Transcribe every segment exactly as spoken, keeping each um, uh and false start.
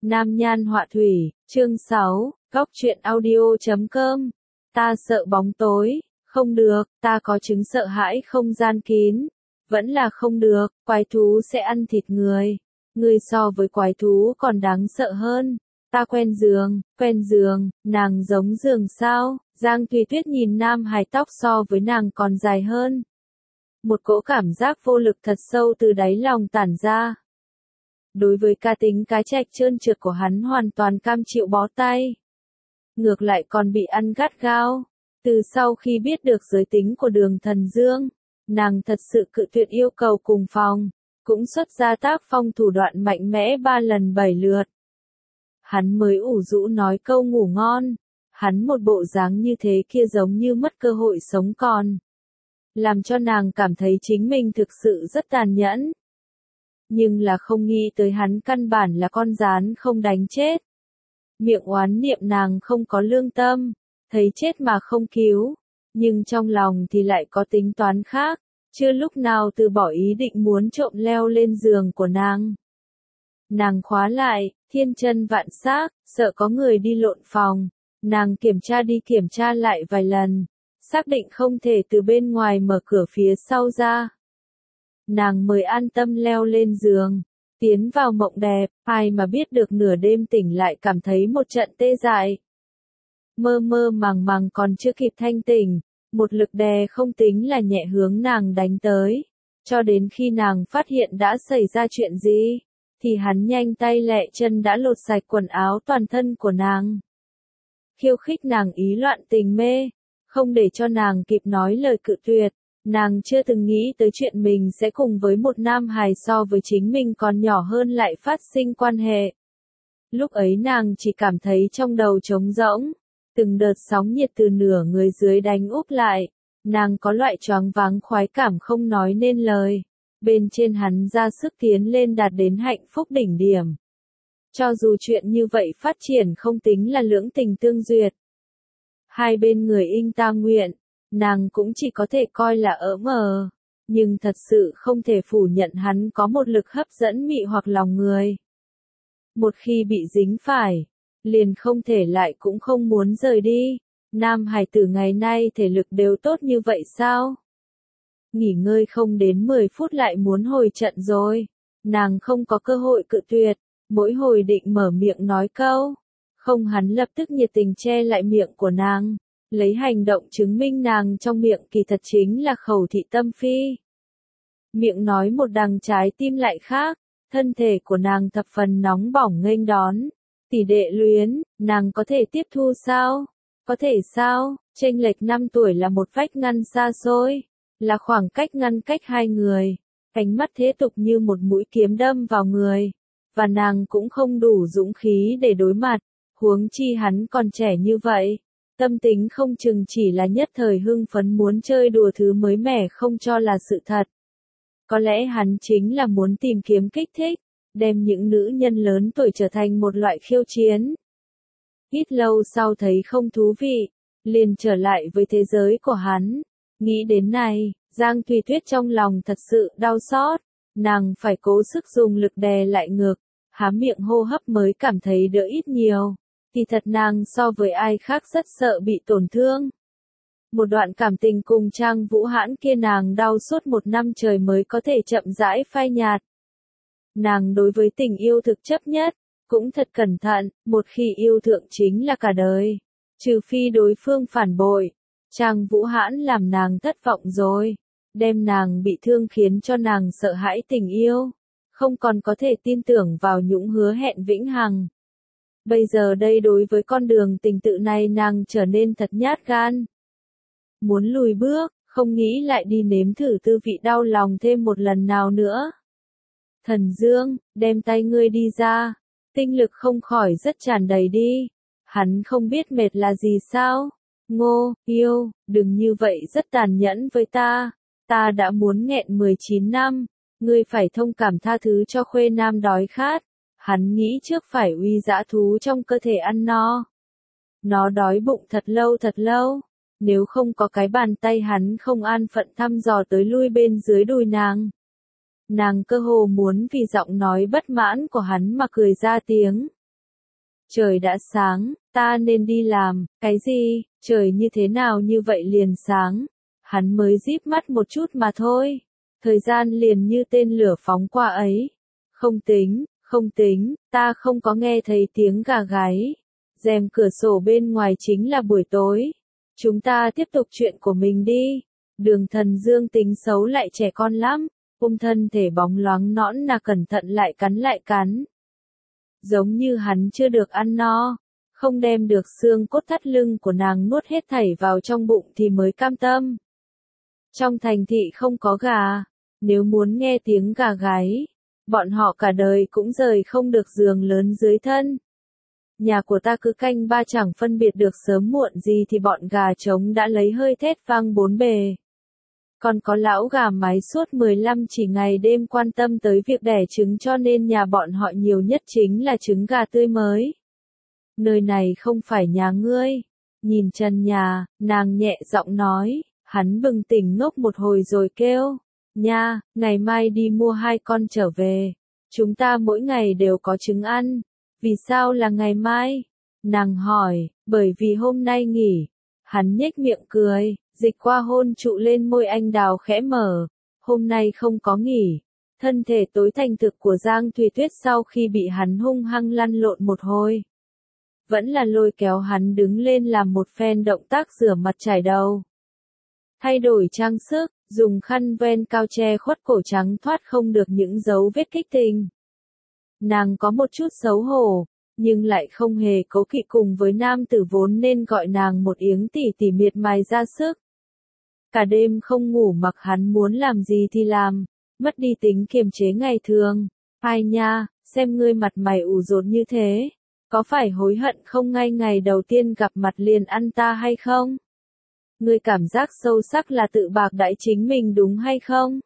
Nam nhan họa thủy, chương sáu, góc truyện audio chấm com. Ta sợ bóng tối, không được, ta có chứng sợ hãi không gian kín. Vẫn là không được, quái thú sẽ ăn thịt người. Người so với quái thú còn đáng sợ hơn. Ta quen giường, quen giường, nàng giống giường sao? Giang Thùy Tuyết nhìn Nam Hải tóc so với nàng còn dài hơn. Một cỗ cảm giác vô lực thật sâu từ đáy lòng tản ra. Đối với cá tính cá trạch trơn trượt của hắn hoàn toàn cam chịu bó tay. Ngược lại còn bị ăn gắt gao. Từ sau khi biết được giới tính của Đường Thần Dương, nàng thật sự cự tuyệt yêu cầu cùng phòng, cũng xuất ra tác phong thủ đoạn mạnh mẽ ba lần bảy lượt. Hắn mới ủ rũ nói câu ngủ ngon, hắn một bộ dáng như thế kia giống như mất cơ hội sống còn. Làm cho nàng cảm thấy chính mình thực sự rất tàn nhẫn. Nhưng là không nghĩ tới hắn căn bản là con gián không đánh chết. Miệng oán niệm nàng không có lương tâm, thấy chết mà không cứu, nhưng trong lòng thì lại có tính toán khác, chưa lúc nào từ bỏ ý định muốn trộm leo lên giường của nàng. Nàng khóa lại, thiên chân vạn xác, sợ có người đi lộn phòng, nàng kiểm tra đi kiểm tra lại vài lần, xác định không thể từ bên ngoài mở cửa phía sau ra. Nàng mới an tâm leo lên giường, tiến vào mộng đẹp, ai mà biết được nửa đêm tỉnh lại cảm thấy một trận tê dại. Mơ mơ màng màng còn chưa kịp thanh tỉnh, một lực đè không tính là nhẹ hướng nàng đánh tới, cho đến khi nàng phát hiện đã xảy ra chuyện gì, thì hắn nhanh tay lẹ chân đã lột sạch quần áo toàn thân của nàng. Khiêu khích nàng ý loạn tình mê, không để cho nàng kịp nói lời cự tuyệt. Nàng chưa từng nghĩ tới chuyện mình sẽ cùng với một nam hài so với chính mình còn nhỏ hơn lại phát sinh quan hệ. Lúc ấy nàng chỉ cảm thấy trong đầu trống rỗng, từng đợt sóng nhiệt từ nửa người dưới đánh úp lại, nàng có loại choáng váng khoái cảm không nói nên lời, bên trên hắn ra sức tiến lên đạt đến hạnh phúc đỉnh điểm. Cho dù chuyện như vậy phát triển không tính là lưỡng tình tương duyệt. Hai bên người inh ta nguyện. Nàng cũng chỉ có thể coi là ỡ mờ, nhưng thật sự không thể phủ nhận hắn có một lực hấp dẫn mị hoặc lòng người. Một khi bị dính phải, liền không thể lại cũng không muốn rời đi. Nam hải tử ngày nay thể lực đều tốt như vậy sao? Nghỉ ngơi không đến mười phút lại muốn hồi trận rồi. Nàng không có cơ hội cự tuyệt, mỗi hồi định mở miệng nói câu. Không, hắn lập tức nhiệt tình che lại miệng của nàng. Lấy hành động chứng minh nàng trong miệng kỳ thật chính là khẩu thị tâm phi. Miệng nói một đằng trái tim lại khác, thân thể của nàng thập phần nóng bỏng nghênh đón. Tỷ đệ luyến, nàng có thể tiếp thu sao? Có thể sao? Chênh lệch năm tuổi là một vách ngăn xa xôi, là khoảng cách ngăn cách hai người. Ánh mắt thế tục như một mũi kiếm đâm vào người, và nàng cũng không đủ dũng khí để đối mặt, huống chi hắn còn trẻ như vậy. Tâm tính không chừng chỉ là nhất thời hưng phấn muốn chơi đùa thứ mới mẻ không cho là sự thật. Có lẽ hắn chính là muốn tìm kiếm kích thích, đem những nữ nhân lớn tuổi trở thành một loại khiêu chiến. Ít lâu sau thấy không thú vị, liền trở lại với thế giới của hắn. Nghĩ đến này, Giang Thùy Tuyết trong lòng thật sự đau xót, nàng phải cố sức dùng lực đè lại ngực, há miệng hô hấp mới cảm thấy đỡ ít nhiều. Thì thật nàng so với ai khác rất sợ bị tổn thương. Một đoạn cảm tình cùng Trang Vũ Hãn kia nàng đau suốt một năm trời mới có thể chậm rãi phai nhạt. Nàng đối với tình yêu thực chấp nhất, cũng thật cẩn thận, một khi yêu thượng chính là cả đời. Trừ phi đối phương phản bội, Trang Vũ Hãn làm nàng thất vọng rồi, đem nàng bị thương khiến cho nàng sợ hãi tình yêu, không còn có thể tin tưởng vào những hứa hẹn vĩnh hằng. Bây giờ đây đối với con đường tình tự này nàng trở nên thật nhát gan. Muốn lùi bước, không nghĩ lại đi nếm thử tư vị đau lòng thêm một lần nào nữa. Thần Dương, đem tay ngươi đi ra, tinh lực không khỏi rất tràn đầy đi. Hắn không biết mệt là gì sao? Ngô, yêu, đừng như vậy rất tàn nhẫn với ta. Ta đã muốn nghẹn mười chín năm, ngươi phải thông cảm tha thứ cho khuê nam đói khát. Hắn nghĩ trước phải uy dã thú trong cơ thể ăn no. Nó đói bụng thật lâu thật lâu. Nếu không có cái bàn tay hắn không an phận thăm dò tới lui bên dưới đùi nàng. Nàng cơ hồ muốn vì giọng nói bất mãn của hắn mà cười ra tiếng. Trời đã sáng, ta nên đi làm. Cái gì? Trời như thế nào như vậy liền sáng? Hắn mới díp mắt một chút mà thôi. Thời gian liền như tên lửa phóng qua ấy. Không tính, không tính, ta không có nghe thấy tiếng gà gáy. Rèm cửa sổ bên ngoài chính là buổi tối. Chúng ta tiếp tục chuyện của mình đi. Đường Thần Dương tính xấu lại trẻ con lắm. Ôm thân thể bóng loáng nõn nà cẩn thận lại cắn lại cắn. Giống như hắn chưa được ăn no. Không đem được xương cốt thắt lưng của nàng nuốt hết thảy vào trong bụng thì mới cam tâm. Trong thành thị không có gà. Nếu muốn nghe tiếng gà gáy, bọn họ cả đời cũng rời không được giường lớn dưới thân. Nhà của ta cứ canh ba chẳng phân biệt được sớm muộn gì thì bọn gà trống đã lấy hơi thét vang bốn bề. Còn có lão gà mái suốt mười lăm chỉ ngày đêm quan tâm tới việc đẻ trứng cho nên nhà bọn họ nhiều nhất chính là trứng gà tươi mới. Nơi này không phải nhà ngươi. Nhìn trần nhà, nàng nhẹ giọng nói, hắn bừng tỉnh ngốc một hồi rồi kêu. Nha, ngày mai đi mua hai con trở về. Chúng ta mỗi ngày đều có trứng ăn. Vì sao là ngày mai? Nàng hỏi, bởi vì hôm nay nghỉ. Hắn nhếch miệng cười, dịch qua hôn trụ lên môi anh đào khẽ mở. Hôm nay không có nghỉ. Thân thể tối thành thực của Giang Thùy Tuyết sau khi bị hắn hung hăng lăn lộn một hồi. Vẫn là lôi kéo hắn đứng lên làm một phen động tác rửa mặt chải đầu. Thay đổi trang sức, dùng khăn ven cao che khuất cổ trắng thoát không được những dấu vết kích tình. Nàng có một chút xấu hổ, nhưng lại không hề cố kỵ cùng với nam tử vốn nên gọi nàng một tiếng tỷ tỷ miệt mài ra sức. Cả đêm không ngủ mặc hắn muốn làm gì thì làm, mất đi tính kiềm chế ngày thường. Ai nha, xem ngươi mặt mày ủ rột như thế, có phải hối hận không ngay ngày đầu tiên gặp mặt liền ăn ta hay không? Ngươi cảm giác sâu sắc là tự bạc đãi chính mình đúng hay không?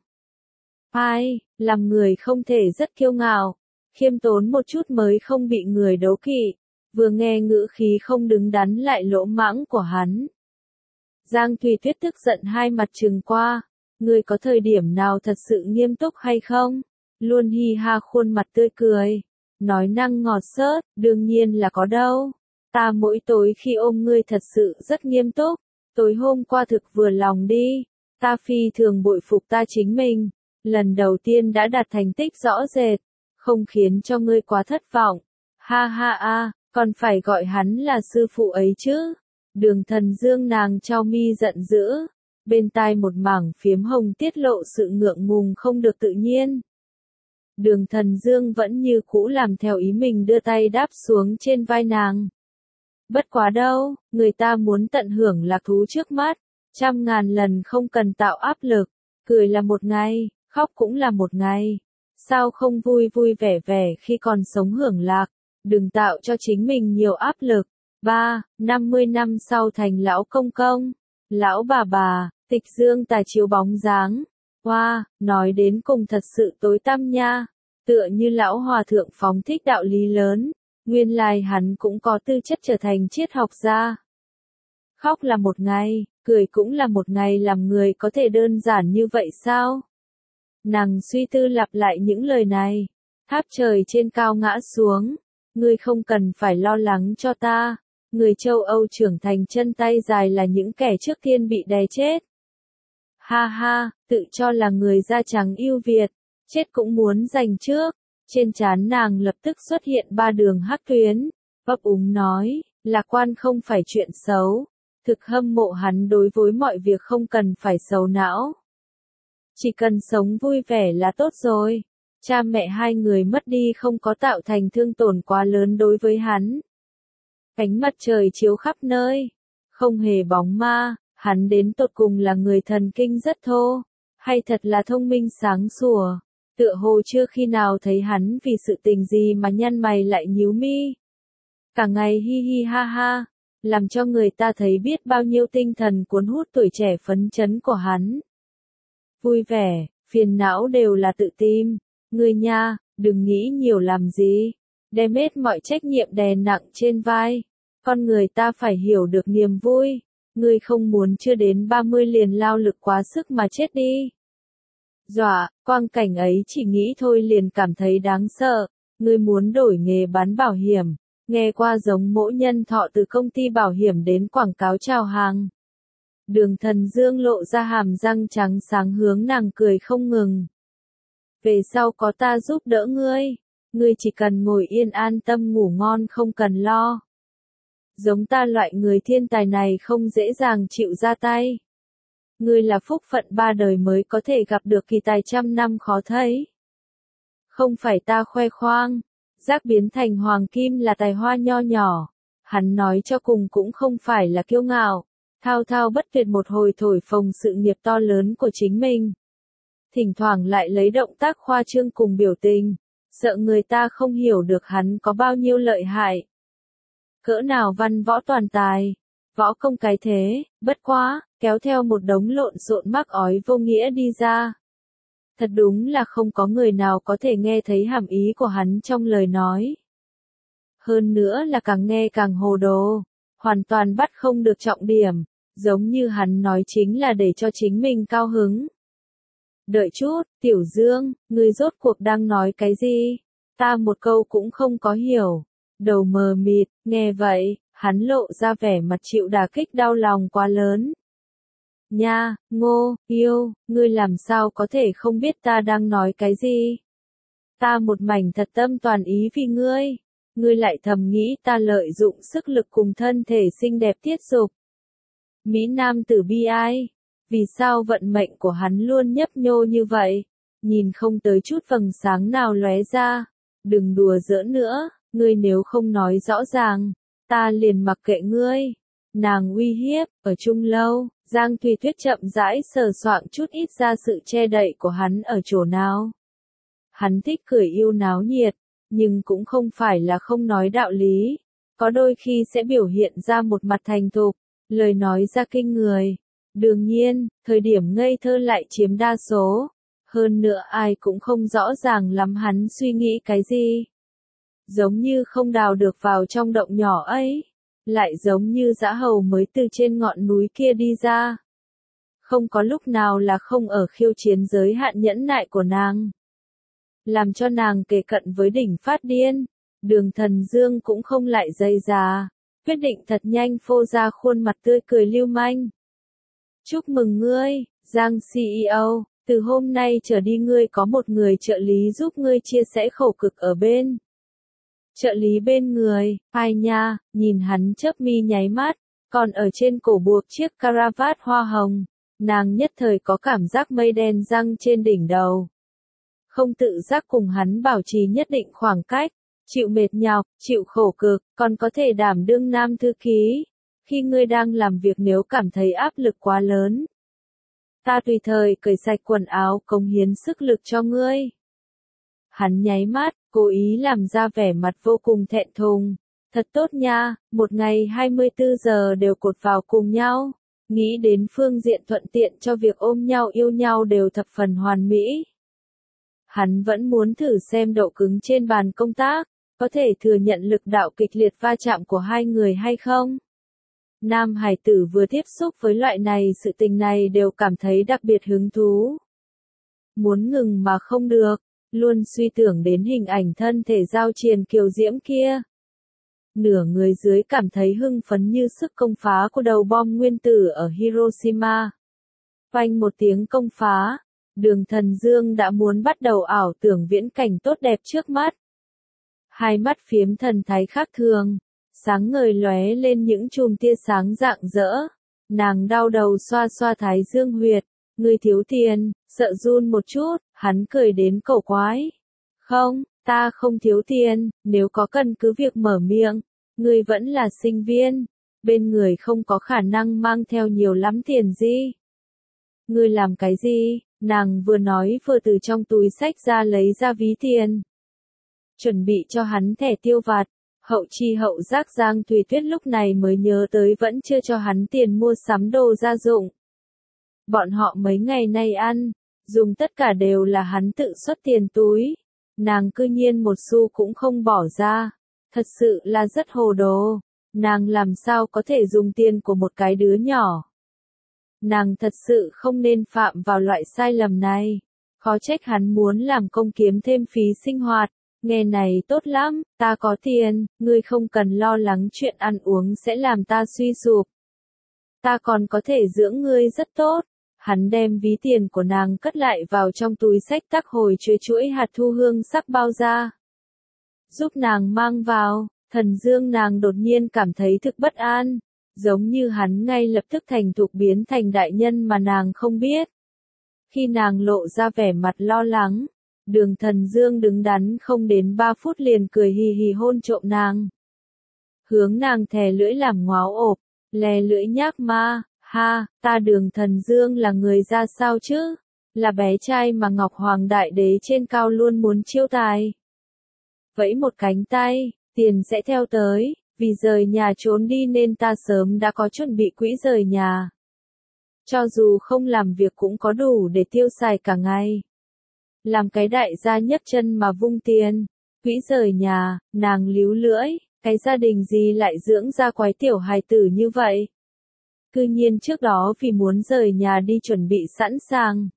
Ai, làm người không thể rất kiêu ngạo, khiêm tốn một chút mới không bị người đấu kỵ. Vừa nghe ngữ khí không đứng đắn lại lỗ mãng của hắn. Giang Thùy Tuyết tức giận hai mặt trừng qua. Ngươi có thời điểm nào thật sự nghiêm túc hay không? Luôn hi ha khuôn mặt tươi cười. Nói năng ngọt xớt, đương nhiên là có đâu. Ta mỗi tối khi ôm ngươi thật sự rất nghiêm túc. Tối hôm qua thực vừa lòng đi. Ta phi thường bội phục ta chính mình. Lần đầu tiên đã đạt thành tích rõ rệt. Không khiến cho ngươi quá thất vọng. Ha ha a, còn phải gọi hắn là sư phụ ấy chứ. Đường Thần Dương nàng trao mi giận dữ. Bên tai một mảng phiếm hồng tiết lộ sự ngượng ngùng không được tự nhiên. Đường Thần Dương vẫn như cũ làm theo ý mình đưa tay đáp xuống trên vai nàng. Bất quá đâu, người ta muốn tận hưởng lạc thú trước mắt. Trăm ngàn lần không cần tạo áp lực. Cười là một ngày, khóc cũng là một ngày. Sao không vui vui vẻ vẻ khi còn sống hưởng lạc, đừng tạo cho chính mình nhiều áp lực. ba. năm mươi năm sau thành lão công công, lão bà bà, tịch dương tài chiếu bóng dáng. Hoa, wow, nói đến cùng thật sự tối tăm nha, tựa như lão hòa thượng phóng thích đạo lý lớn, nguyên lai hắn cũng có tư chất trở thành triết học gia. Khóc là một ngày, cười cũng là một ngày, làm người có thể đơn giản như vậy sao? Nàng suy tư lặp lại những lời này. Tháp trời trên cao ngã xuống. Ngươi không cần phải lo lắng cho ta. Người châu Âu trưởng thành chân tay dài là những kẻ trước tiên bị đè chết. Ha ha, tự cho là người da trắng ưu việt. Chết cũng muốn giành trước. Trên trán nàng lập tức xuất hiện ba đường hắc tuyến. Ấp úng nói, lạc quan không phải chuyện xấu. Thực hâm mộ hắn đối với mọi việc không cần phải xấu não. Chỉ cần sống vui vẻ là tốt rồi. Cha mẹ hai người mất đi không có tạo thành thương tổn quá lớn đối với hắn. Ánh mặt trời chiếu khắp nơi. Không hề bóng ma, hắn đến tột cùng là người thần kinh rất thô. Hay thật là thông minh sáng sủa. Tựa hồ chưa khi nào thấy hắn vì sự tình gì mà nhăn mày lại nhíu mi. Cả ngày hi hi ha ha. Làm cho người ta thấy biết bao nhiêu tinh thần cuốn hút tuổi trẻ phấn chấn của hắn. Vui vẻ, phiền não đều là tự tìm. Ngươi nha, đừng nghĩ nhiều làm gì. Đem hết mọi trách nhiệm đè nặng trên vai. Con người ta phải hiểu được niềm vui. Ngươi không muốn chưa đến ba mươi liền lao lực quá sức mà chết đi. Dọa, quang cảnh ấy chỉ nghĩ thôi liền cảm thấy đáng sợ. Ngươi muốn đổi nghề bán bảo hiểm. nghe qua giống mỗi nhân thọ từ công ty bảo hiểm đến quảng cáo chào hàng. Đường Thần Dương lộ ra hàm răng trắng sáng hướng nàng cười không ngừng. Về sau có ta giúp đỡ ngươi, ngươi chỉ cần ngồi yên an tâm ngủ ngon không cần lo. Giống ta loại người thiên tài này không dễ dàng chịu ra tay. Ngươi là phúc phận ba đời mới có thể gặp được kỳ tài trăm năm khó thấy. Không phải ta khoe khoang, giác biến thành hoàng kim là tài hoa nho nhỏ. Hắn nói cho cùng cũng không phải là kiêu ngạo, thao thao bất tuyệt một hồi thổi phồng sự nghiệp to lớn của chính mình. Thỉnh thoảng lại lấy động tác khoa trương cùng biểu tình, sợ người ta không hiểu được hắn có bao nhiêu lợi hại. Cỡ nào văn võ toàn tài, võ công cái thế, bất quá, kéo theo một đống lộn xộn mắc ói vô nghĩa đi ra. Thật đúng là không có người nào có thể nghe thấy hàm ý của hắn trong lời nói. Hơn nữa là càng nghe càng hồ đồ, hoàn toàn bắt không được trọng điểm, giống như hắn nói chính là để cho chính mình cao hứng. Đợi chút, Tiểu Dương, ngươi rốt cuộc đang nói cái gì? Ta một câu cũng không có hiểu. Đầu mờ mịt, nghe vậy, hắn lộ ra vẻ mặt chịu đả kích đau lòng quá lớn. Nha, Ngô, yêu, ngươi làm sao có thể không biết ta đang nói cái gì? Ta một mảnh thật tâm toàn ý vì ngươi. Ngươi lại thầm nghĩ ta lợi dụng sức lực cùng thân thể xinh đẹp tiết dục. Mỹ Nam tử bi ai. Vì sao vận mệnh của hắn luôn nhấp nhô như vậy? Nhìn không tới chút vầng sáng nào lóe ra. Đừng đùa giỡn nữa, ngươi nếu không nói rõ ràng, ta liền mặc kệ ngươi. Nàng uy hiếp, ở chung lâu, Giang Thùy Tuyết chậm rãi sờ soạng chút ít ra sự che đậy của hắn ở chỗ nào. Hắn thích cười yêu náo nhiệt, nhưng cũng không phải là không nói đạo lý. Có đôi khi sẽ biểu hiện ra một mặt thành thục, lời nói ra kinh người. Đương nhiên, thời điểm ngây thơ lại chiếm đa số. Hơn nữa ai cũng không rõ ràng lắm hắn suy nghĩ cái gì. Giống như không đào được vào trong động nhỏ ấy. Lại giống như dã hầu mới từ trên ngọn núi kia đi ra. Không có lúc nào là không ở khiêu chiến giới hạn nhẫn nại của nàng. Làm cho nàng kề cận với đỉnh phát điên. Đường Thần Dương cũng không lại dây dà. Quyết định thật nhanh phô ra khuôn mặt tươi cười lưu manh. Chúc mừng ngươi, Giang xê e ô, từ hôm nay trở đi ngươi có một người trợ lý giúp ngươi chia sẻ khổ cực ở bên. Trợ lý bên người, ai nha, nhìn hắn chớp mi nháy mắt, còn ở trên cổ buộc chiếc caravat hoa hồng, nàng nhất thời có cảm giác mây đen giăng trên đỉnh đầu. Không tự giác cùng hắn bảo trì nhất định khoảng cách, chịu mệt nhọc, chịu khổ cực, còn có thể đảm đương nam thư ký. Khi ngươi đang làm việc nếu cảm thấy áp lực quá lớn, ta tùy thời cởi sạch quần áo cống hiến sức lực cho ngươi. Hắn nháy mắt, cố ý làm ra vẻ mặt vô cùng thẹn thùng. Thật tốt nha, một ngày hai mươi tư giờ đều cột vào cùng nhau. Nghĩ đến phương diện thuận tiện cho việc ôm nhau yêu nhau đều thập phần hoàn mỹ. Hắn vẫn muốn thử xem độ cứng trên bàn công tác, có thể thừa nhận lực đạo kịch liệt va chạm của hai người hay không. Nam hải tử vừa tiếp xúc với loại này sự tình này đều cảm thấy đặc biệt hứng thú. Muốn ngừng mà không được, luôn suy tưởng đến hình ảnh thân thể giao triền kiều diễm kia. Nửa người dưới cảm thấy hưng phấn như sức công phá của đầu bom nguyên tử ở Hiroshima. Phanh một tiếng công phá, Đường Thần Dương đã muốn bắt đầu ảo tưởng viễn cảnh tốt đẹp trước mắt. Hai mắt phiếm thần thái khác thường, sáng ngời lóe lên những chùm tia sáng rạng rỡ. Nàng đau đầu xoa xoa thái dương huyệt, ngươi thiếu tiền, sợ run một chút, hắn cười đến cổ quái. Không, ta không thiếu tiền, nếu có cần cứ việc mở miệng, ngươi vẫn là sinh viên, bên người không có khả năng mang theo nhiều lắm tiền gì. Ngươi làm cái gì? Nàng vừa nói vừa từ trong túi xách ra lấy ra ví tiền. Chuẩn bị cho hắn thẻ tiêu vặt. Hậu chi hậu giác Giang Thùy Tuyết lúc này mới nhớ tới vẫn chưa cho hắn tiền mua sắm đồ gia dụng. Bọn họ mấy ngày nay ăn, dùng tất cả đều là hắn tự xuất tiền túi. Nàng cư nhiên một xu cũng không bỏ ra. Thật sự là rất hồ đồ. Nàng làm sao có thể dùng tiền của một cái đứa nhỏ. Nàng thật sự không nên phạm vào loại sai lầm này. Khó trách hắn muốn làm công kiếm thêm phí sinh hoạt. Nghe này tốt lắm, ta có tiền, ngươi không cần lo lắng chuyện ăn uống sẽ làm ta suy sụp. Ta còn có thể dưỡng ngươi rất tốt. Hắn đem ví tiền của nàng cất lại vào trong túi xách tắc hồi chuỗi chuỗi hạt thu hương sắc bao ra. Giúp nàng mang vào, thần dương nàng đột nhiên cảm thấy thực bất an, giống như hắn ngay lập tức thành thục biến thành đại nhân mà nàng không biết. Khi nàng lộ ra vẻ mặt lo lắng, Đường Thần Dương đứng đắn không đến ba phút liền cười hì hì hôn trộm nàng. Hướng nàng thè lưỡi làm ngáo ộp, lè lưỡi nhác ma, ha, ta Đường Thần Dương là người ra sao chứ? Là bé trai mà Ngọc Hoàng Đại Đế trên cao luôn muốn chiêu tài. Vẫy một cánh tay, tiền sẽ theo tới, vì rời nhà trốn đi nên ta sớm đã có chuẩn bị quỹ rời nhà. Cho dù không làm việc cũng có đủ để tiêu xài cả ngày. Làm cái đại gia nhấc chân mà vung tiền, quỹ rời nhà, nàng líu lưỡi, cái gia đình gì lại dưỡng ra quái tiểu hài tử như vậy. Cư nhiên trước đó vì muốn rời nhà đi chuẩn bị sẵn sàng.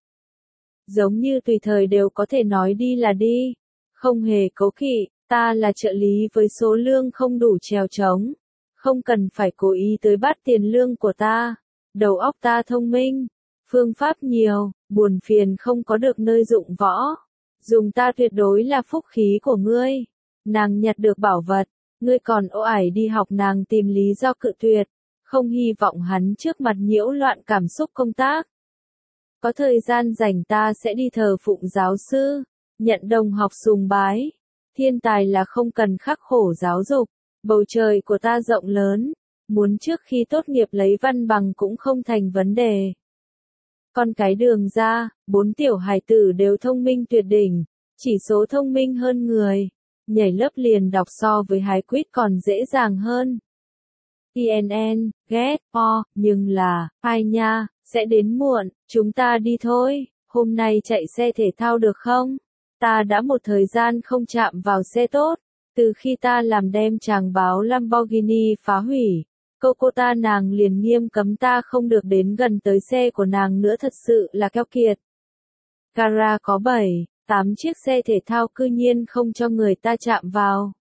Giống như tùy thời đều có thể nói đi là đi, không hề cố kỵ, ta là trợ lý với số lương không đủ trèo trống, không cần phải cố ý tới bắt tiền lương của ta, đầu óc ta thông minh, phương pháp nhiều, buồn phiền không có được nơi dụng võ, dùng ta tuyệt đối là phúc khí của ngươi. Nàng nhặt được bảo vật, ngươi còn ô ải đi học nàng tìm lý do cự tuyệt, không hy vọng hắn trước mặt nhiễu loạn cảm xúc công tác. Có thời gian rảnh ta sẽ đi thờ phụng giáo sư, nhận đồng học sùng bái. Thiên tài là không cần khắc khổ giáo dục, bầu trời của ta rộng lớn, muốn trước khi tốt nghiệp lấy văn bằng cũng không thành vấn đề. Con cái Đường ra, bốn tiểu hài tử đều thông minh tuyệt đỉnh, chỉ số thông minh hơn người, nhảy lớp liền đọc so với hái quýt còn dễ dàng hơn. tê en en, get, o, nhưng là, ai nha, sẽ đến muộn, chúng ta đi thôi, hôm nay chạy xe thể thao được không? Ta đã một thời gian không chạm vào xe tốt, từ khi ta làm đem chàng báo Lamborghini phá hủy, Cocota nàng liền nghiêm cấm ta không được đến gần tới xe của nàng nữa, thật sự là keo kiệt. Cara có bảy, tám chiếc xe thể thao cư nhiên không cho người ta chạm vào.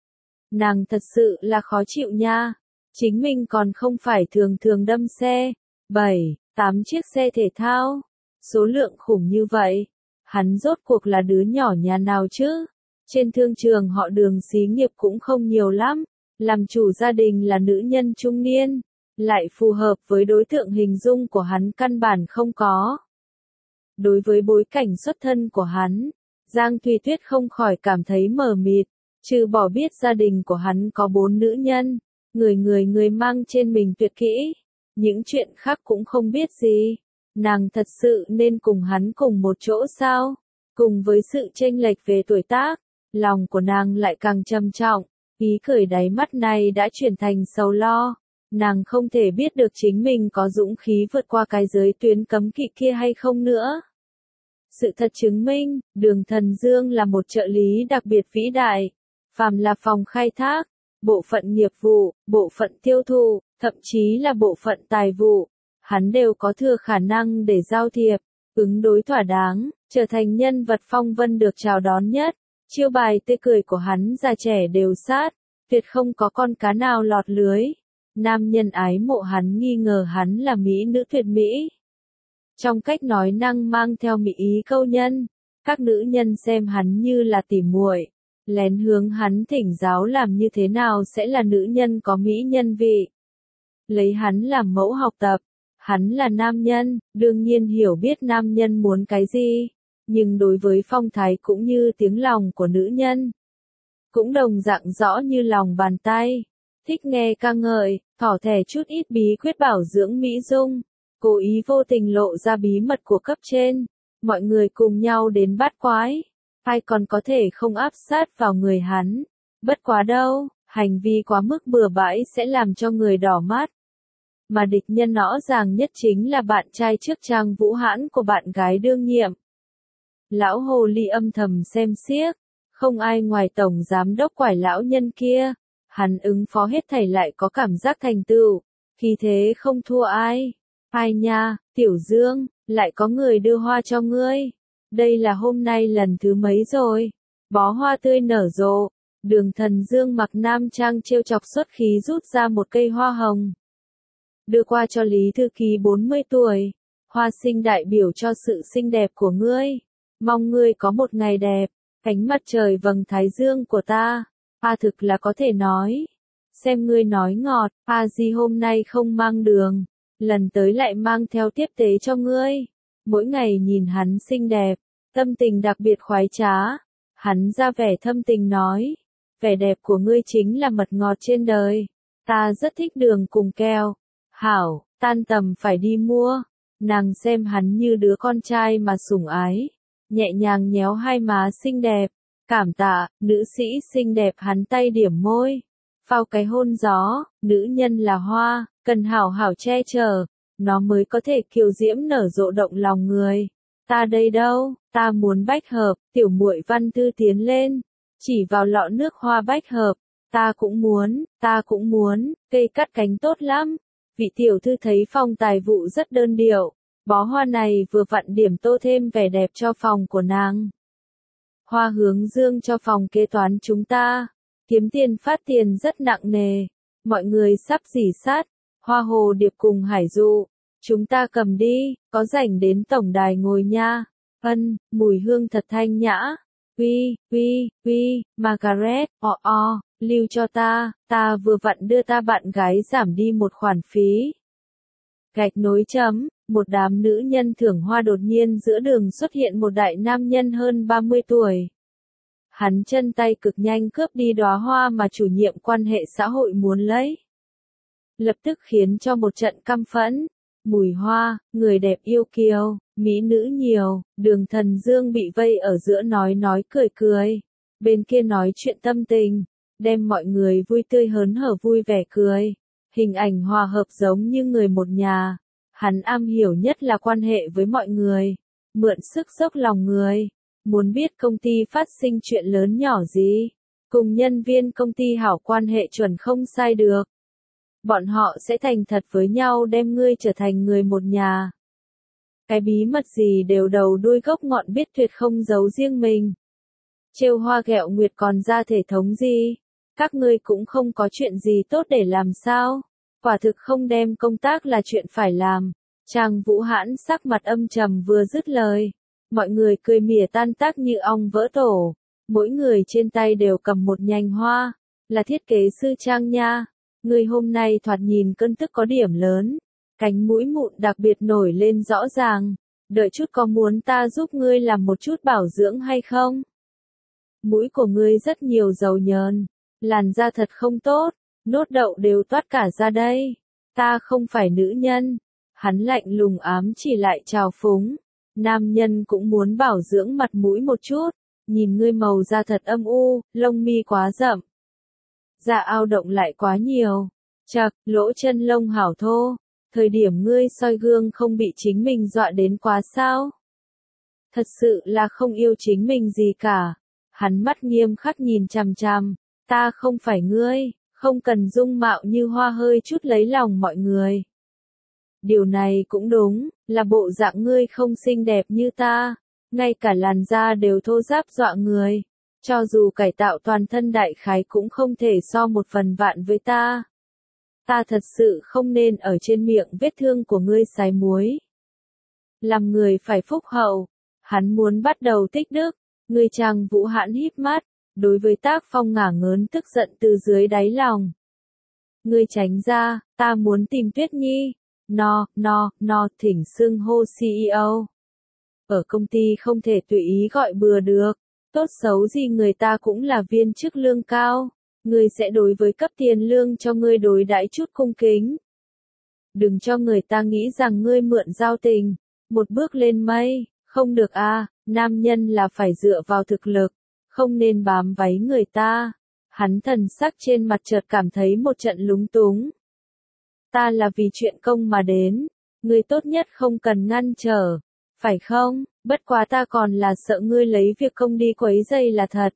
Nàng thật sự là khó chịu nha, chính mình còn không phải thường thường đâm xe, bảy, tám chiếc xe thể thao, số lượng khủng như vậy. Hắn rốt cuộc là đứa nhỏ nhà nào chứ? Trên thương trường họ Đường xí nghiệp cũng không nhiều lắm, làm chủ gia đình là nữ nhân trung niên, lại phù hợp với đối tượng hình dung của hắn căn bản không có. Đối với bối cảnh xuất thân của hắn, Giang Thùy Tuyết không khỏi cảm thấy mờ mịt, trừ bỏ biết gia đình của hắn có bốn nữ nhân, người người người mang trên mình tuyệt kỹ, những chuyện khác cũng không biết gì. Nàng thật sự nên cùng hắn cùng một chỗ sao? Cùng với sự chênh lệch về tuổi tác, lòng của nàng lại càng trầm trọng, ý cười đáy mắt này đã chuyển thành sầu lo. Nàng không thể biết được chính mình có dũng khí vượt qua cái giới tuyến cấm kỵ kia hay không nữa. Sự thật chứng minh, Đường Thần Dương là một trợ lý đặc biệt vĩ đại. Phàm là phòng khai thác, bộ phận nghiệp vụ, bộ phận tiêu thụ, thậm chí là bộ phận tài vụ, hắn đều có thừa khả năng để giao thiệp, ứng đối thỏa đáng, trở thành nhân vật phong vân được chào đón nhất. Chiêu bài tươi cười của hắn già trẻ đều sát, tuyệt không có con cá nào lọt lưới. Nam nhân ái mộ hắn nghi ngờ hắn là mỹ nữ tuyệt mỹ. Trong cách nói năng mang theo mỹ ý câu nhân, các nữ nhân xem hắn như là tỉ muội, lén hướng hắn thỉnh giáo làm như thế nào sẽ là nữ nhân có mỹ nhân vị. Lấy hắn làm mẫu học tập. Hắn là nam nhân, đương nhiên hiểu biết nam nhân muốn cái gì, nhưng đối với phong thái cũng như tiếng lòng của nữ nhân, cũng đồng dạng rõ như lòng bàn tay. Thích nghe ca ngợi, thỏ thẻ chút ít bí quyết bảo dưỡng mỹ dung, cố ý vô tình lộ ra bí mật của cấp trên, mọi người cùng nhau đến bát quái, ai còn có thể không áp sát vào người hắn. Bất quá đâu, hành vi quá mức bừa bãi sẽ làm cho người đỏ mắt. Mà địch nhân rõ ràng nhất chính là bạn trai trước Trang Vũ Hãn của bạn gái đương nhiệm. Lão hồ ly âm thầm xem xiếc, không ai ngoài tổng giám đốc quải lão nhân kia, hắn ứng phó hết thảy lại có cảm giác thành tựu, khí thế không thua ai. Ai nha, Tiểu Dương, lại có người đưa hoa cho ngươi. Đây là hôm nay lần thứ mấy rồi? bó hoa tươi nở rộ. Đường Thần Dương mặc nam trang trêu chọc xuất khí rút ra một cây hoa hồng. Đưa qua cho Lý Thư Ký bốn mươi tuổi. Hoa sinh đại biểu cho sự xinh đẹp của ngươi. Mong ngươi có một ngày đẹp. Cánh mặt trời vầng thái dương của ta. A thực là có thể nói. Xem ngươi nói ngọt. A Di hôm nay không mang đường. Lần tới lại mang theo tiếp tế cho ngươi. Mỗi ngày nhìn hắn xinh đẹp. Tâm tình đặc biệt khoái trá. Hắn ra vẻ thâm tình nói. Vẻ đẹp của ngươi chính là mật ngọt trên đời. Ta rất thích đường cùng keo. Hảo, tan tầm phải đi mua. Nàng xem hắn như đứa con trai mà sủng ái. Nhẹ nhàng nhéo hai má xinh đẹp. Cảm tạ, nữ sĩ xinh đẹp hắn tay điểm môi. Phao cái hôn gió, nữ nhân là hoa, cần hảo hảo che chở. Nó mới có thể kiều diễm nở rộ động lòng người. Ta đây đâu, ta muốn bách hợp, tiểu muội Văn Thư tiến lên. Chỉ vào lọ nước hoa bách hợp. Ta cũng muốn, ta cũng muốn, cây cắt cánh tốt lắm. Vị tiểu thư thấy phòng tài vụ rất đơn điệu. Bó hoa này vừa vặn điểm tô thêm vẻ đẹp cho phòng của nàng. Hoa hướng dương cho phòng kế toán chúng ta. Kiếm tiền phát tiền rất nặng nề. Mọi người sắp dỉ sát. Hoa hồ điệp cùng hải dụ. Chúng ta cầm đi, có rảnh đến tổng đài ngồi nha. Ân, mùi hương thật thanh nhã. Uy, uy, uy, Margaret, o o, lưu cho ta, ta vừa vặn đưa ta bạn gái giảm đi một khoản phí. Gạch nối chấm, một đám nữ nhân thưởng hoa đột nhiên giữa đường xuất hiện một đại nam nhân hơn ba mươi tuổi. Hắn chân tay cực nhanh cướp đi đóa hoa mà chủ nhiệm quan hệ xã hội muốn lấy. Lập tức khiến cho một trận căm phẫn. Mùi hoa, người đẹp yêu kiều, mỹ nữ nhiều, Đường Thần Dương bị vây ở giữa nói nói cười cười. Bên kia nói chuyện tâm tình, đem mọi người vui tươi hớn hở vui vẻ cười. Hình ảnh hòa hợp giống như người một nhà. Hắn am hiểu nhất là quan hệ với mọi người, mượn sức dốc lòng người. Muốn biết công ty phát sinh chuyện lớn nhỏ gì, cùng nhân viên công ty hảo quan hệ chuẩn không sai được. Bọn họ sẽ thành thật với nhau đem ngươi trở thành người một nhà. Cái bí mật gì đều đầu đuôi gốc ngọn biết tuyệt không giấu riêng mình. Trêu hoa ghẹo nguyệt còn ra thể thống gì? Các ngươi cũng không có chuyện gì tốt để làm sao? Quả thực không đem công tác là chuyện phải làm. Trang Vũ Hãn sắc mặt âm trầm vừa dứt lời. Mọi người cười mỉa tan tác như ong vỡ tổ. Mỗi người trên tay đều cầm một nhành hoa. Là thiết kế sư Trang nha. Người hôm nay thoạt nhìn cơn tức có điểm lớn. Cánh mũi mụn đặc biệt nổi lên rõ ràng. Đợi chút có muốn ta giúp ngươi làm một chút bảo dưỡng hay không? Mũi của ngươi rất nhiều dầu nhờn. Làn da thật không tốt. Nốt đậu đều toát cả ra đây. Ta không phải nữ nhân. Hắn lạnh lùng ám chỉ lại trào phúng. Nam nhân cũng muốn bảo dưỡng mặt mũi một chút. Nhìn ngươi màu da thật âm u, lông mi quá rậm. Da ao động lại quá nhiều. Chật, lỗ chân lông hảo thô. Thời điểm ngươi soi gương không bị chính mình dọa đến quá sao? Thật sự là không yêu chính mình gì cả. Hắn mắt nghiêm khắc nhìn chằm chằm. Ta không phải ngươi, không cần dung mạo như hoa hơi chút lấy lòng mọi người. Điều này cũng đúng, là bộ dạng ngươi không xinh đẹp như ta. Ngay cả làn da đều thô ráp dọa người. Cho dù cải tạo toàn thân đại khái cũng không thể so một phần vạn với ta. Ta thật sự không nên ở trên miệng vết thương của ngươi sái muối. Làm người phải phúc hậu. Hắn muốn bắt đầu tích đức. Ngươi Trang Vũ Hãn híp mắt. Đối với Tác Phong ngả ngớn tức giận từ dưới đáy lòng. Ngươi tránh ra, ta muốn tìm Tuyết Nhi. No, no, no, thỉnh xưng hô xê e ô. Ở công ty không thể tùy ý gọi bừa được. Tốt xấu gì người ta cũng là viên chức lương cao. Ngươi sẽ đối với cấp tiền lương cho ngươi đối đãi chút cung kính. Đừng cho người ta nghĩ rằng ngươi mượn giao tình. Một bước lên mây, không được à, nam nhân là phải dựa vào thực lực. Không nên bám váy người ta. Hắn thần sắc trên mặt chợt cảm thấy một trận lúng túng. Ta là vì chuyện công mà đến. Ngươi tốt nhất không cần ngăn trở. Phải không? Bất quá ta còn là sợ ngươi lấy việc công đi quấy rầy là thật.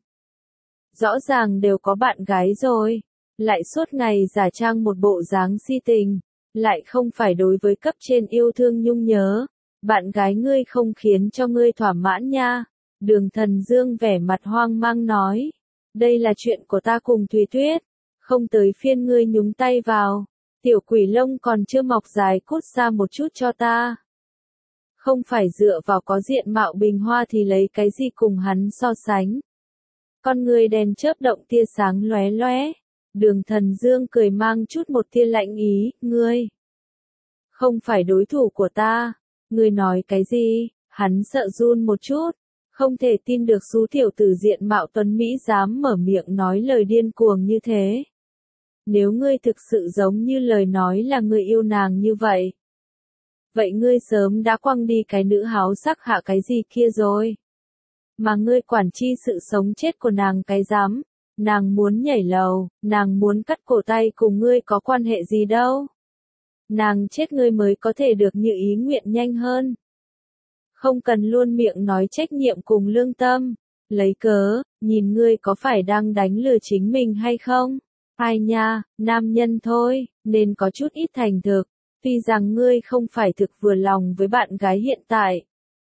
Rõ ràng đều có bạn gái rồi. Lại suốt ngày giả trang một bộ dáng si tình. Lại không phải đối với cấp trên yêu thương nhung nhớ. Bạn gái ngươi không khiến cho ngươi thỏa mãn nha. Đường Thần Dương vẻ mặt hoang mang nói. Đây là chuyện của ta cùng Thúy Tuyết. Không tới phiên ngươi nhúng tay vào. Tiểu quỷ lông còn chưa mọc dài cút xa một chút cho ta. Không phải dựa vào có diện mạo bình hoa thì lấy cái gì cùng hắn so sánh. Con người đèn chớp động tia sáng lóe lóe. Đường Thần Dương cười mang chút một tia lạnh ý, ngươi không phải đối thủ của ta. Ngươi nói cái gì? Hắn sợ run một chút. Không thể tin được xú tiểu tử diện mạo tuấn Mỹ dám mở miệng nói lời điên cuồng như thế. Nếu ngươi thực sự giống như lời nói là ngươi yêu nàng như vậy. Vậy ngươi sớm đã quăng đi cái nữ háo sắc hạ cái gì kia rồi. Mà ngươi quản chi sự sống chết của nàng cái dám. Nàng muốn nhảy lầu, nàng muốn cắt cổ tay cùng ngươi có quan hệ gì đâu. Nàng chết ngươi mới có thể được như ý nguyện nhanh hơn. Không cần luôn miệng nói trách nhiệm cùng lương tâm. Lấy cớ, nhìn ngươi có phải đang đánh lừa chính mình hay không? Ai nha, nam nhân thôi, nên có chút ít thành thực. Tuy rằng ngươi không phải thực vừa lòng với bạn gái hiện tại.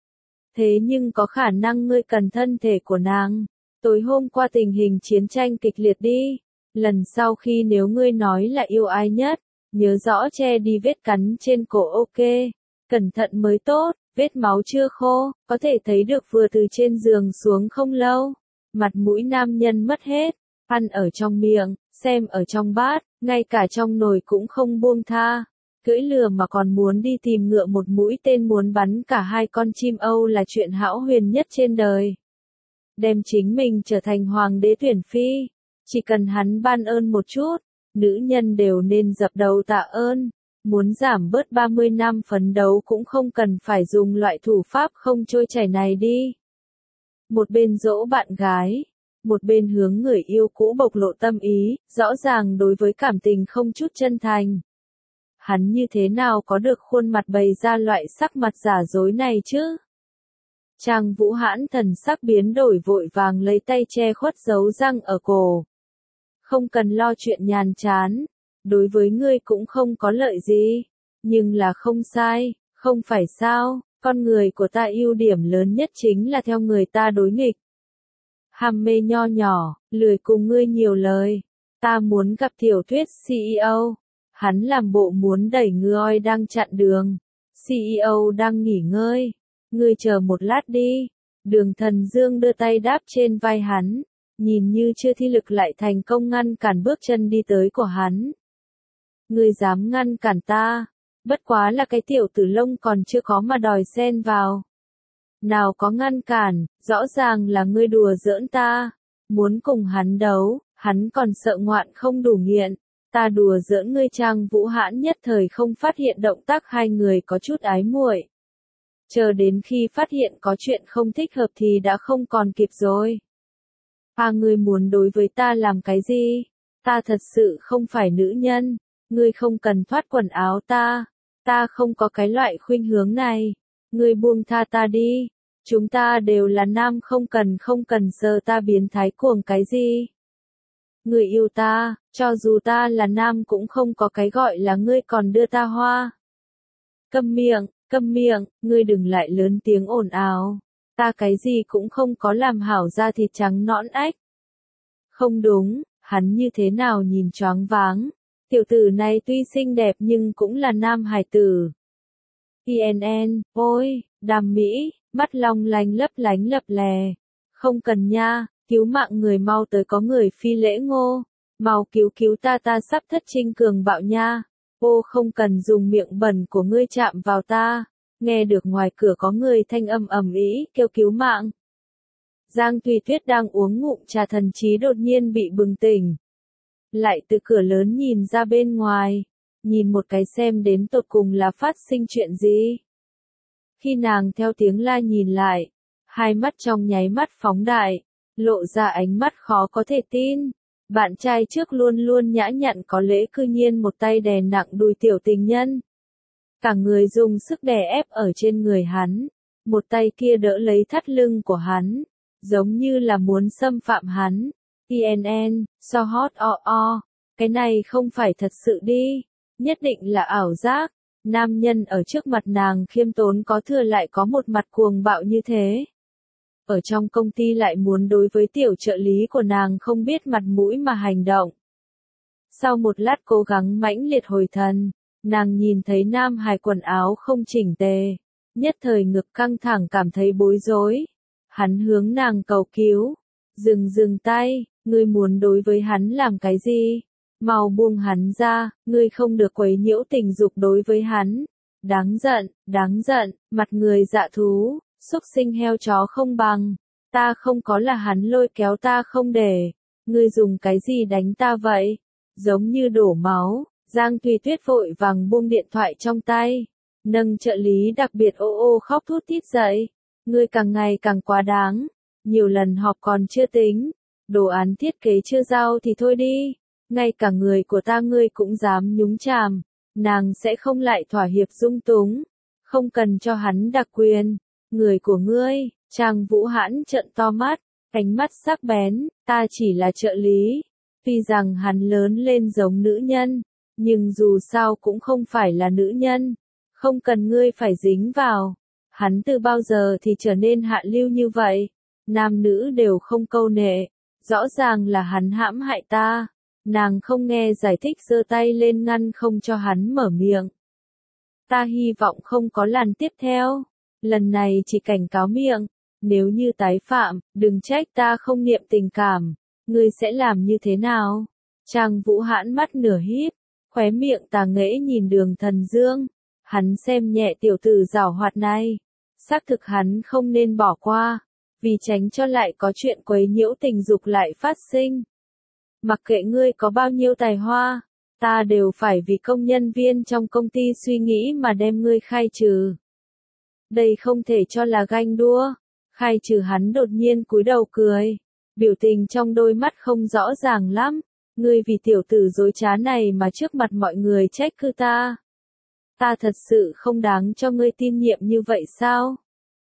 Thế nhưng có khả năng ngươi cần thân thể của nàng. Tối hôm qua tình hình chiến tranh kịch liệt đi. Lần sau khi nếu ngươi nói là yêu ai nhất, nhớ rõ che đi vết cắn trên cổ ok. Cẩn thận mới tốt, vết máu chưa khô, có thể thấy được vừa từ trên giường xuống không lâu. Mặt mũi nam nhân mất hết, ăn ở trong miệng, xem ở trong bát, ngay cả trong nồi cũng không buông tha. Cưỡi lừa mà còn muốn đi tìm ngựa một mũi tên muốn bắn cả hai con chim Âu là chuyện hão huyền nhất trên đời. Đem chính mình trở thành hoàng đế tuyển phi. Chỉ cần hắn ban ơn một chút, nữ nhân đều nên dập đầu tạ ơn. Muốn giảm bớt ba mươi năm phấn đấu cũng không cần phải dùng loại thủ pháp không trôi chảy này đi. Một bên dỗ bạn gái, một bên hướng người yêu cũ bộc lộ tâm ý, rõ ràng đối với cảm tình không chút chân thành. Hắn như thế nào có được khuôn mặt bày ra loại sắc mặt giả dối này chứ? Trang Vũ Hãn thần sắc biến đổi vội vàng lấy tay che khuất dấu răng ở cổ. Không cần lo chuyện nhàn chán, đối với ngươi cũng không có lợi gì, nhưng là không sai, không phải sao, con người của ta ưu điểm lớn nhất chính là theo người ta đối nghịch. Ham mê nho nhỏ, lười cùng ngươi nhiều lời, ta muốn gặp Tiểu Tuyết xê e ô, hắn làm bộ muốn đẩy ngươi đang chặn đường, xê e ô đang nghỉ ngơi. Ngươi chờ một lát đi. Đường Thần Dương đưa tay đáp trên vai hắn, nhìn như chưa thi lực lại thành công ngăn cản bước chân đi tới của hắn. Ngươi dám ngăn cản ta, bất quá là cái tiểu tử lông còn chưa có mà đòi xen vào. Nào có ngăn cản, rõ ràng là ngươi đùa giỡn ta, muốn cùng hắn đấu, hắn còn sợ ngoạn không đủ nghiện. Ta đùa giỡn ngươi. Trang Vũ Hãn nhất thời không phát hiện động tác hai người có chút ái muội. Chờ đến khi phát hiện có chuyện không thích hợp thì đã không còn kịp rồi. À, ngươi muốn đối với ta làm cái gì? Ta thật sự không phải nữ nhân. Ngươi không cần thoát quần áo ta. Ta không có cái loại khuynh hướng này. Ngươi buông tha ta đi. Chúng ta đều là nam, không cần không cần sờ ta biến thái cuồng cái gì. Ngươi yêu ta, cho dù ta là nam cũng không có cái gọi là ngươi còn đưa ta hoa. Câm miệng. Câm miệng, ngươi đừng lại lớn tiếng ồn ào. Ta cái gì cũng không có làm hảo da thịt trắng nõn ếch. Không đúng, hắn như thế nào nhìn choáng váng. Tiểu tử này tuy xinh đẹp nhưng cũng là nam hài tử. i en en, ôi, đàm mỹ, mắt long lanh lấp lánh lập lè. Không cần nha, cứu mạng người mau tới có người phi lễ ngô. Mau cứu cứu ta, ta sắp thất trinh cường bạo nha. Ô, không cần dùng miệng bẩn của ngươi chạm vào ta. Nghe được ngoài cửa có người thanh âm ầm ĩ kêu cứu mạng. Giang Thùy Tuyết đang uống ngụm trà thần trí đột nhiên bị bừng tỉnh. Lại từ cửa lớn nhìn ra bên ngoài. Nhìn một cái xem đến tột cùng là phát sinh chuyện gì. Khi nàng theo tiếng la nhìn lại, hai mắt trong nháy mắt phóng đại, lộ ra ánh mắt khó có thể tin. Bạn trai trước luôn luôn nhã nhặn có lễ cư nhiên một tay đè nặng đùi tiểu tình nhân. Cả người dùng sức đè ép ở trên người hắn, một tay kia đỡ lấy thắt lưng của hắn, giống như là muốn xâm phạm hắn. i en en, so hot o o, cái này không phải thật sự đi, nhất định là ảo giác. Nam nhân ở trước mặt nàng khiêm tốn có thừa lại có một mặt cuồng bạo như thế. ở trong công ty lại muốn đối với tiểu trợ lý của nàng không biết mặt mũi mà hành động. Sau một lát cố gắng mãnh liệt hồi thần, nàng nhìn thấy Nam Hải quần áo không chỉnh tề, nhất thời ngực căng thẳng cảm thấy bối rối. Hắn hướng nàng cầu cứu, dừng dừng tay, ngươi muốn đối với hắn làm cái gì? Mau buông hắn ra, ngươi không được quấy nhiễu tình dục đối với hắn. Đáng giận, đáng giận, mặt người dạ thú, xúc sinh heo chó không bằng. Ta không có là hắn lôi kéo ta không để. Ngươi dùng cái gì đánh ta vậy? Giống như đổ máu, Giang Thùy Tuyết vội vàng buông điện thoại trong tay. Nâng trợ lý đặc biệt ô ô khóc thút thít dậy. Ngươi càng ngày càng quá đáng. Nhiều lần họp còn chưa tính. Đồ án thiết kế chưa giao thì thôi đi. Ngay cả người của ta ngươi cũng dám nhúng chàm. Nàng sẽ không lại thỏa hiệp dung túng. Không cần cho hắn đặc quyền. Người của ngươi, Trang Vũ Hãn trợn to mắt. Ánh mắt sắc bén, ta chỉ là trợ lý. Tuy rằng hắn lớn lên giống nữ nhân. Nhưng dù sao cũng không phải là nữ nhân. Không cần ngươi phải dính vào. Hắn từ bao giờ thì trở nên hạ lưu như vậy? Nam nữ đều không câu nệ. Rõ ràng là hắn hãm hại ta. Nàng không nghe giải thích giơ tay lên ngăn không cho hắn mở miệng. Ta hy vọng không có lần tiếp theo. Lần này chỉ cảnh cáo miệng. Nếu như tái phạm, đừng trách ta không niệm tình cảm. Ngươi sẽ làm như thế nào? Trang Vũ Hãn mắt nửa híp, khóe miệng tà nghễ nhìn Đường Thần Dương. Hắn xem nhẹ tiểu tử giảo hoạt này. Xác thực hắn không nên bỏ qua. Vì tránh cho lại có chuyện quấy nhiễu tình dục lại phát sinh. Mặc kệ ngươi có bao nhiêu tài hoa, ta đều phải vì công nhân viên trong công ty suy nghĩ mà đem ngươi khai trừ. Đây không thể cho là ganh đua. Khai trừ hắn đột nhiên cúi đầu cười. Biểu tình trong đôi mắt không rõ ràng lắm. Ngươi vì tiểu tử dối trá này mà trước mặt mọi người trách cứ ta. Ta thật sự không đáng cho ngươi tin nhiệm như vậy sao?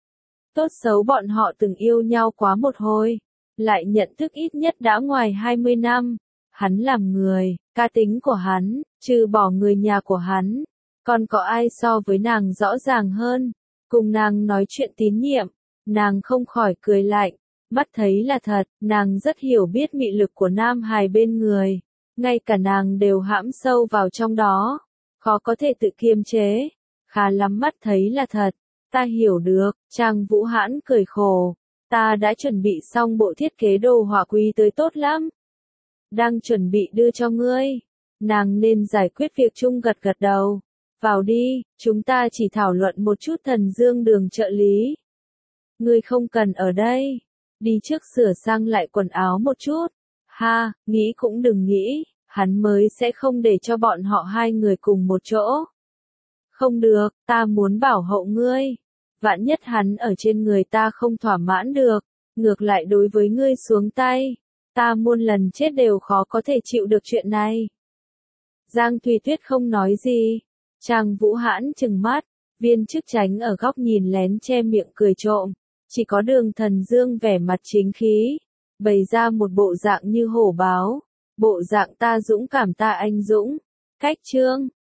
Tốt xấu bọn họ từng yêu nhau quá một hồi. Lại nhận thức ít nhất đã ngoài hai mươi năm. Hắn làm người, cá tính của hắn, trừ bỏ người nhà của hắn. Còn có ai so với nàng rõ ràng hơn? Cùng nàng nói chuyện tín nhiệm. Nàng không khỏi cười lạnh. Mắt thấy là thật, nàng rất hiểu biết mị lực của Nam Hải bên người. Ngay cả nàng đều hãm sâu vào trong đó. Khó có thể tự kiềm chế. Khá lắm, mắt thấy là thật. Ta hiểu được, Trang Vũ Hãn cười khổ. Ta đã chuẩn bị xong bộ thiết kế đồ họa quý tới tốt lắm. Đang chuẩn bị đưa cho ngươi. Nàng nên giải quyết việc chung, gật gật đầu. Vào đi, chúng ta chỉ thảo luận một chút Thần Dương Đường trợ lý. Ngươi không cần ở đây. Đi trước sửa sang lại quần áo một chút. Ha, nghĩ cũng đừng nghĩ, hắn mới sẽ không để cho bọn họ hai người cùng một chỗ. Không được, ta muốn bảo hộ ngươi. Vạn nhất hắn ở trên người ta không thỏa mãn được, ngược lại đối với ngươi xuống tay. Ta muôn lần chết đều khó có thể chịu được chuyện này. Giang Thùy Tuyết không nói gì. Trang Vũ Hãn trừng mắt, viên chức tránh ở góc nhìn lén che miệng cười trộm. Chỉ có Đường Thần Dương vẻ mặt chính khí, bày ra một bộ dạng như hổ báo. Bộ dạng ta dũng cảm ta anh dũng. Cách chương